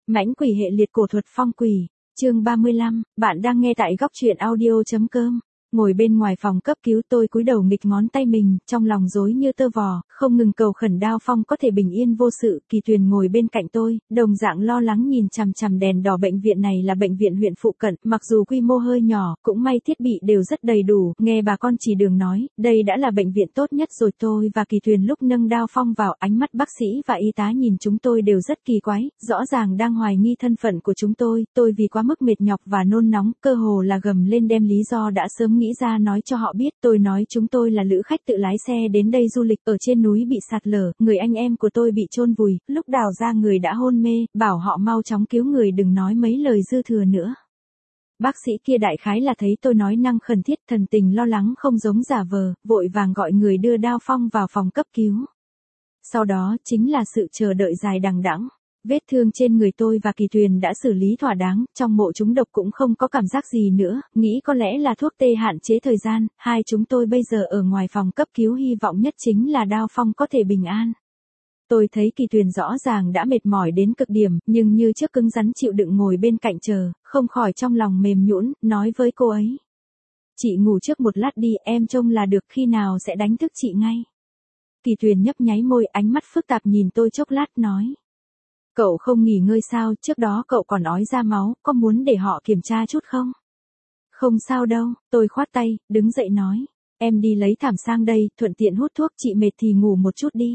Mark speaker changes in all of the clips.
Speaker 1: Mãnh quỷ hệ liệt cổ thuật phong quỷ, chương 35, bạn đang nghe tại góc truyện audio.com. Ngồi bên ngoài phòng cấp cứu tôi cúi đầu nghịch ngón tay mình, trong lòng rối như tơ vò, không ngừng cầu khẩn Đao Phong có thể bình yên vô sự. Kỳ Tuyền ngồi bên cạnh tôi, đồng dạng lo lắng nhìn chằm chằm đèn đỏ. Bệnh viện này là bệnh viện huyện phụ cận, mặc dù quy mô hơi nhỏ, cũng may thiết bị đều rất đầy đủ. Nghe bà con chỉ đường nói, đây đã là bệnh viện tốt nhất rồi. Tôi và Kỳ Tuyền lúc nâng Đao Phong vào, ánh mắt bác sĩ và y tá nhìn chúng tôi đều rất kỳ quái, rõ ràng đang hoài nghi thân phận của chúng tôi. Tôi vì quá mức mệt nhọc và nôn nóng, cơ hồ là gầm lên đem lý do đã sớm nghĩ ra nói cho họ biết. Tôi nói chúng tôi là lữ khách tự lái xe đến đây du lịch, ở trên núi bị sạt lở, người anh em của tôi bị chôn vùi, lúc đào ra người đã hôn mê, bảo họ mau chóng cứu người, đừng nói mấy lời dư thừa nữa. Bác sĩ kia đại khái là thấy tôi nói năng khẩn thiết, thần tình lo lắng không giống giả vờ, vội vàng gọi người đưa Đao Phong vào phòng cấp cứu. Sau đó chính là sự chờ đợi dài đằng đẵng. Vết thương trên người tôi và Kỳ Tuyền đã xử lý thỏa đáng, trong mộ chúng độc cũng không có cảm giác gì nữa, nghĩ có lẽ là thuốc tê hạn chế thời gian. Hai chúng tôi bây giờ ở ngoài phòng cấp cứu, hy vọng nhất chính là Đao Phong có thể bình an. Tôi thấy Kỳ Tuyền rõ ràng đã mệt mỏi đến cực điểm, nhưng như trước cứng rắn chịu đựng ngồi bên cạnh chờ, không khỏi trong lòng mềm nhũn, nói với cô ấy: "Chị ngủ trước một lát đi, em trông là được, khi nào sẽ đánh thức chị ngay." Kỳ Tuyền nhấp nháy môi, ánh mắt phức tạp nhìn tôi chốc lát nói: "Cậu không nghỉ ngơi sao, trước đó cậu còn ói ra máu, có muốn để họ kiểm tra chút không?" "Không sao đâu," tôi khoát tay, đứng dậy nói: "Em đi lấy thảm sang đây, thuận tiện hút thuốc, chị mệt thì ngủ một chút đi."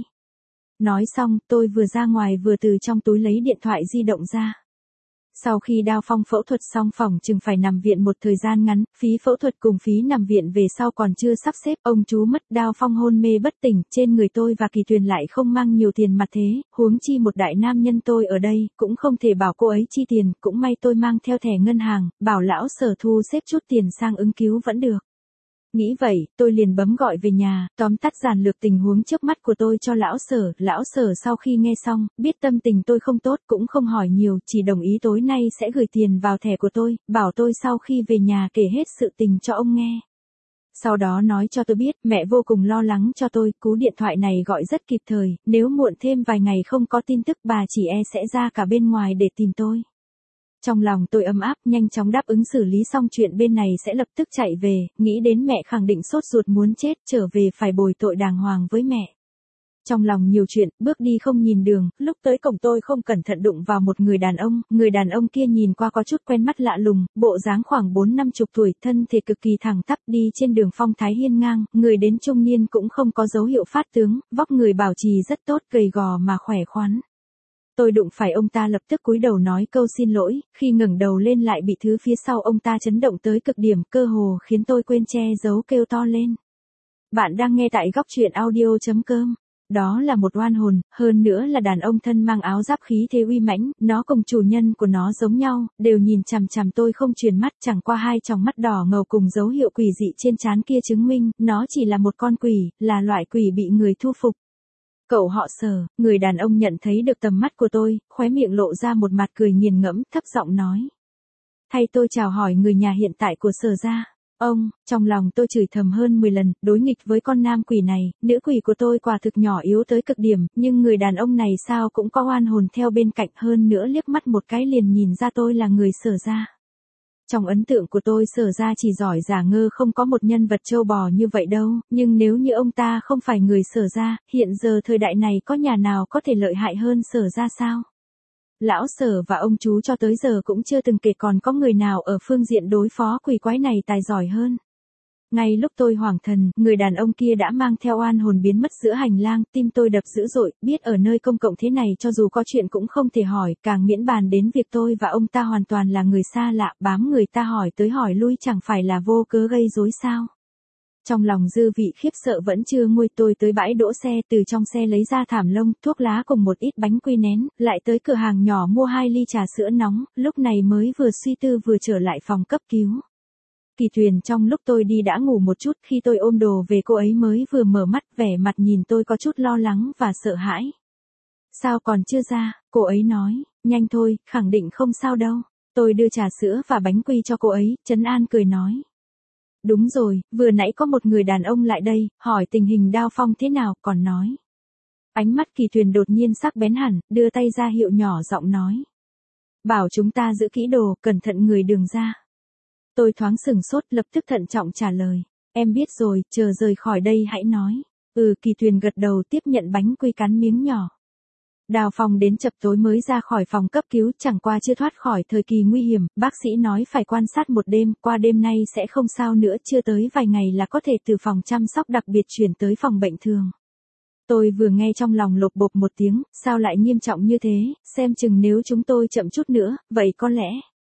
Speaker 1: Nói xong, tôi vừa ra ngoài vừa từ trong túi lấy điện thoại di động ra. Sau khi Đao Phong phẫu thuật xong, phòng chừng phải nằm viện một thời gian ngắn, phí phẫu thuật cùng phí nằm viện về sau còn chưa sắp xếp. Ông chú mất, Đao Phong hôn mê bất tỉnh, trên người tôi và Kỳ Tuyền lại không mang nhiều tiền mặt thế, huống chi một đại nam nhân tôi ở đây, cũng không thể bảo cô ấy chi tiền, cũng may tôi mang theo thẻ ngân hàng, bảo lão Sở thu xếp chút tiền sang ứng cứu vẫn được. Nghĩ vậy, tôi liền bấm gọi về nhà, tóm tắt giản lược tình huống trước mắt của tôi cho lão Sở sau khi nghe xong, biết tâm tình tôi không tốt, cũng không hỏi nhiều, chỉ đồng ý tối nay sẽ gửi tiền vào thẻ của tôi, bảo tôi sau khi về nhà kể hết sự tình cho ông nghe. Sau đó nói cho tôi biết, mẹ vô cùng lo lắng cho tôi, cú điện thoại này gọi rất kịp thời, nếu muộn thêm vài ngày không có tin tức bà chỉ sẽ ra cả bên ngoài để tìm tôi. Trong lòng tôi ấm áp, nhanh chóng đáp ứng xử lý xong chuyện bên này sẽ lập tức chạy về, nghĩ đến mẹ khẳng định sốt ruột muốn chết, trở về phải bồi tội đàng hoàng với mẹ. Trong lòng nhiều chuyện, bước đi không nhìn đường, lúc tới cổng tôi không cẩn thận đụng vào một người đàn ông kia nhìn qua có chút quen mắt lạ lùng, bộ dáng khoảng 40-50 tuổi, thân thể cực kỳ thẳng tắp, đi trên đường phong thái hiên ngang, người đến trung niên cũng không có dấu hiệu phát tướng, vóc người bảo trì rất tốt, gầy gò mà khỏe khoắn. Tôi đụng phải ông ta lập tức cúi đầu nói câu xin lỗi, khi ngẩng đầu lên lại bị thứ phía sau ông ta chấn động tới cực điểm, cơ hồ khiến tôi quên che giấu kêu to lên. Bạn đang nghe tại góc truyện audio.com. Đó là một oan hồn, hơn nữa là đàn ông thân mang áo giáp khí thế uy mãnh, nó cùng chủ nhân của nó giống nhau, đều nhìn chằm chằm tôi không chuyển mắt, chẳng qua hai tròng mắt đỏ ngầu cùng dấu hiệu quỷ dị trên trán kia chứng minh, nó chỉ là một con quỷ, là loại quỷ bị người thu phục. "Cậu họ Sở." Người đàn ông nhận thấy được tầm mắt của tôi, khóe miệng lộ ra một mặt cười nghiền ngẫm, thấp giọng nói: "Thay tôi chào hỏi người nhà hiện tại của Sở gia." Ông, trong lòng tôi chửi thầm hơn 10 lần, đối nghịch với con nam quỷ này, nữ quỷ của tôi quả thực nhỏ yếu tới cực điểm, nhưng người đàn ông này sao cũng có oan hồn theo bên cạnh, hơn nữa liếc mắt một cái liền nhìn ra tôi là người Sở gia. Trong ấn tượng của tôi Sở gia chỉ giỏi giả ngơ, không có một nhân vật trâu bò như vậy đâu, nhưng nếu như ông ta không phải người Sở gia, hiện giờ thời đại này có nhà nào có thể lợi hại hơn Sở gia sao? Lão Sở và ông chú cho tới giờ cũng chưa từng kể còn có người nào ở phương diện đối phó quỷ quái này tài giỏi hơn. Ngay lúc tôi hoảng thần, người đàn ông kia đã mang theo oan hồn biến mất giữa hành lang, tim tôi đập dữ dội, biết ở nơi công cộng thế này cho dù có chuyện cũng không thể hỏi, càng miễn bàn đến việc tôi và ông ta hoàn toàn là người xa lạ, bám người ta hỏi tới hỏi lui chẳng phải là vô cớ gây rối sao. Trong lòng dư vị khiếp sợ vẫn chưa nguôi, tôi tới bãi đỗ xe, từ trong xe lấy ra thảm lông, thuốc lá cùng một ít bánh quy nén, lại tới cửa hàng nhỏ mua 2 ly trà sữa nóng, lúc này mới vừa suy tư vừa trở lại phòng cấp cứu. Kỳ Tuyền trong lúc tôi đi đã ngủ một chút, khi tôi ôm đồ về cô ấy mới vừa mở mắt, vẻ mặt nhìn tôi có chút lo lắng và sợ hãi. "Sao còn chưa ra?" cô ấy nói, "Nhanh thôi, khẳng định không sao đâu." Tôi đưa trà sữa và bánh quy cho cô ấy, trấn an cười nói: "Đúng rồi, vừa nãy có một người đàn ông lại đây, hỏi tình hình Đao Phong thế nào, còn nói." Ánh mắt Kỳ Tuyền đột nhiên sắc bén hẳn, đưa tay ra hiệu nhỏ giọng nói: Bảo chúng ta giữ kỹ đồ, cẩn thận người đường ra. Tôi thoáng sửng sốt, lập tức thận trọng trả lời. Em biết rồi, chờ rời khỏi đây hãy nói. Kỳ Tuyền gật đầu tiếp nhận bánh quy cắn miếng nhỏ. Đào Phong đến chập tối mới ra khỏi phòng cấp cứu, chẳng qua chưa thoát khỏi thời kỳ nguy hiểm, bác sĩ nói phải quan sát một đêm, qua đêm nay sẽ không sao nữa, chưa tới vài ngày là có thể từ phòng chăm sóc đặc biệt chuyển tới phòng bệnh thường. Tôi vừa nghe trong lòng lột bột một tiếng, sao lại nghiêm trọng như thế, xem chừng nếu chúng tôi chậm chút nữa, vậy có lẽ.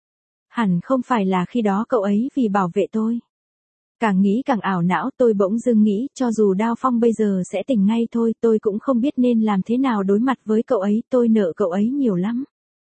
Speaker 1: Hẳn không phải là khi đó cậu ấy vì bảo vệ tôi. Càng nghĩ càng ảo não, tôi bỗng dưng nghĩ, cho dù Đao Phong bây giờ sẽ tỉnh ngay thôi, tôi cũng không biết nên làm thế nào đối mặt với cậu ấy, tôi nợ cậu ấy nhiều lắm.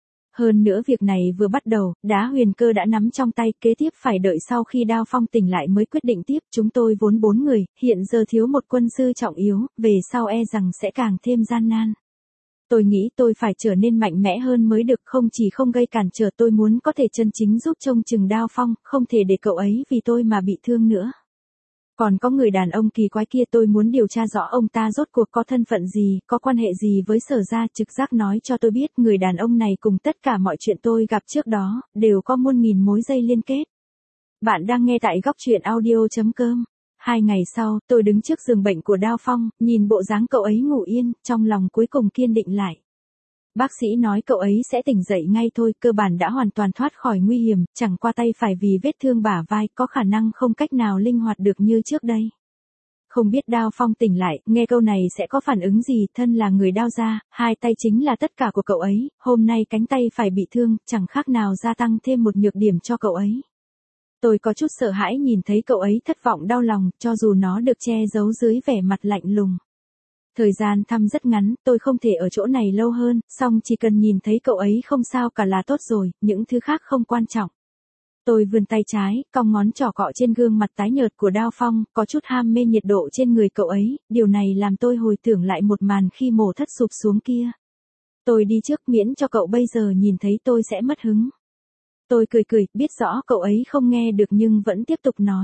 Speaker 1: Hơn nữa việc này vừa bắt đầu, đá huyền cơ đã nắm trong tay, kế tiếp phải đợi sau khi Đao Phong tỉnh lại mới quyết định tiếp, chúng tôi vốn 4 người, hiện giờ thiếu một quân sư trọng yếu, về sau e rằng sẽ càng thêm gian nan. Tôi nghĩ tôi phải trở nên mạnh mẽ hơn mới được, không chỉ không gây cản trở, tôi muốn có thể chân chính giúp trông chừng Đao Phong, không thể để cậu ấy vì tôi mà bị thương nữa. Còn có người đàn ông kỳ quái kia, tôi muốn điều tra rõ ông ta rốt cuộc có thân phận gì, có quan hệ gì với Sở gia, trực giác nói cho tôi biết người đàn ông này cùng tất cả mọi chuyện tôi gặp trước đó, đều có muôn nghìn mối dây liên kết. Bạn đang nghe tại góc truyện audio.com. 2 ngày sau, tôi đứng trước giường bệnh của Đao Phong, nhìn bộ dáng cậu ấy ngủ yên, trong lòng cuối cùng kiên định lại. Bác sĩ nói cậu ấy sẽ tỉnh dậy ngay thôi, cơ bản đã hoàn toàn thoát khỏi nguy hiểm, chẳng qua tay phải vì vết thương bả vai, có khả năng không cách nào linh hoạt được như trước đây. Không biết Đao Phong tỉnh lại, nghe câu này sẽ có phản ứng gì, thân là người Đao gia, 2 tay chính là tất cả của cậu ấy, hôm nay cánh tay phải bị thương, chẳng khác nào gia tăng thêm một nhược điểm cho cậu ấy. Tôi có chút sợ hãi nhìn thấy cậu ấy thất vọng đau lòng, cho dù nó được che giấu dưới vẻ mặt lạnh lùng. Thời gian thăm rất ngắn, tôi không thể ở chỗ này lâu hơn, song chỉ cần nhìn thấy cậu ấy không sao cả là tốt rồi, những thứ khác không quan trọng. Tôi vươn tay trái, cong ngón trỏ cọ trên gương mặt tái nhợt của Đao Phong, có chút ham mê nhiệt độ trên người cậu ấy, điều này làm tôi hồi tưởng lại một màn khi mổ thất sụp xuống kia. Tôi đi trước miễn cho cậu bây giờ nhìn thấy tôi sẽ mất hứng. Tôi cười, biết rõ cậu ấy không nghe được nhưng vẫn tiếp tục nói.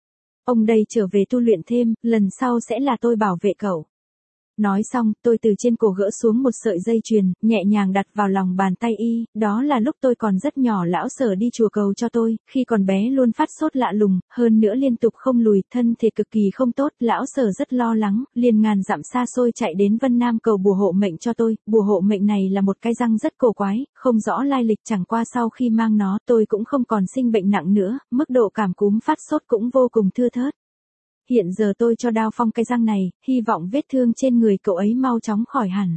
Speaker 1: Ông đây trở về tu luyện thêm, lần sau sẽ là tôi bảo vệ cậu. Nói xong, tôi từ trên cổ gỡ xuống một sợi dây chuyền, nhẹ nhàng đặt vào lòng bàn tay y, đó là lúc tôi còn rất nhỏ lão Sở đi chùa cầu cho tôi, khi còn bé luôn phát sốt lạ lùng, hơn nữa liên tục không lùi, thân thể cực kỳ không tốt, lão Sở rất lo lắng, liền ngàn dặm xa xôi chạy đến Vân Nam cầu bùa hộ mệnh cho tôi, bùa hộ mệnh này là một cái răng rất cổ quái, không rõ lai lịch, chẳng qua sau khi mang nó tôi cũng không còn sinh bệnh nặng nữa, mức độ cảm cúm phát sốt cũng vô cùng thưa thớt. Hiện giờ tôi cho Đao Phong cái răng này, hy vọng vết thương trên người cậu ấy mau chóng khỏi hẳn.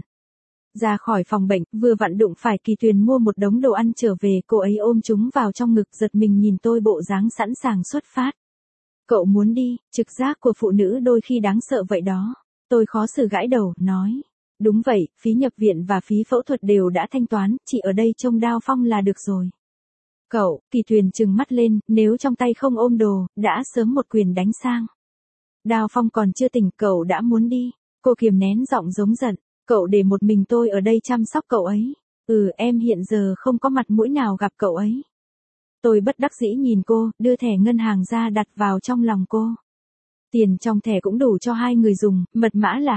Speaker 1: Ra khỏi phòng bệnh, vừa vặn đụng phải Kỳ Tuyền mua một đống đồ ăn trở về, cô ấy ôm chúng vào trong ngực, giật mình nhìn tôi bộ dáng sẵn sàng xuất phát. Cậu muốn đi, trực giác của phụ nữ đôi khi đáng sợ vậy đó. Tôi khó xử gãi đầu, nói. Đúng vậy, phí nhập viện và phí phẫu thuật đều đã thanh toán, chị ở đây trông Đao Phong là được rồi. Cậu, Kỳ Tuyền trừng mắt lên, nếu trong tay không ôm đồ, đã sớm một quyền đánh sang. Đao Phong còn chưa tỉnh, cậu đã muốn đi. Cô kiềm nén giọng giống giận. Cậu để một mình tôi ở đây chăm sóc cậu ấy. Em hiện giờ không có mặt mũi nào gặp cậu ấy. Tôi bất đắc dĩ nhìn cô, đưa thẻ ngân hàng ra đặt vào trong lòng cô. Tiền trong thẻ cũng đủ cho 2 người dùng, mật mã là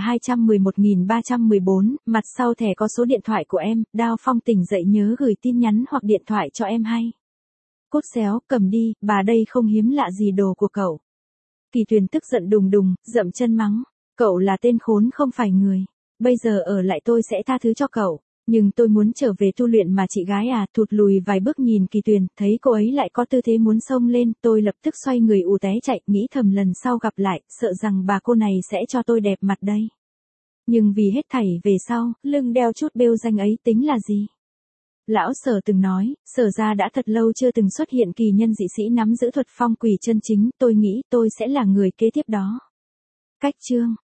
Speaker 1: 211.314, mặt sau thẻ có số điện thoại của em, Đao Phong tỉnh dậy nhớ gửi tin nhắn hoặc điện thoại cho em hay. Cốt xéo, cầm đi, bà đây không hiếm lạ gì đồ của cậu. Kỳ Tuyền tức giận đùng đùng, dậm chân mắng. Cậu là tên khốn không phải người. Bây giờ ở lại tôi sẽ tha thứ cho cậu. Nhưng tôi muốn trở về tu luyện mà chị gái à, thụt lùi vài bước nhìn Kỳ Tuyền, thấy cô ấy lại có tư thế muốn xông lên, tôi lập tức xoay người ù té chạy, nghĩ thầm lần sau gặp lại, sợ rằng bà cô này sẽ cho tôi đẹp mặt đây. Nhưng vì hết thảy về sau, lưng đeo chút bêu danh ấy tính là gì? Lão Sở từng nói, Sở gia đã thật lâu chưa từng xuất hiện kỳ nhân dị sĩ nắm giữ thuật phong quỷ chân chính, tôi nghĩ tôi sẽ là người kế tiếp đó. Cách chương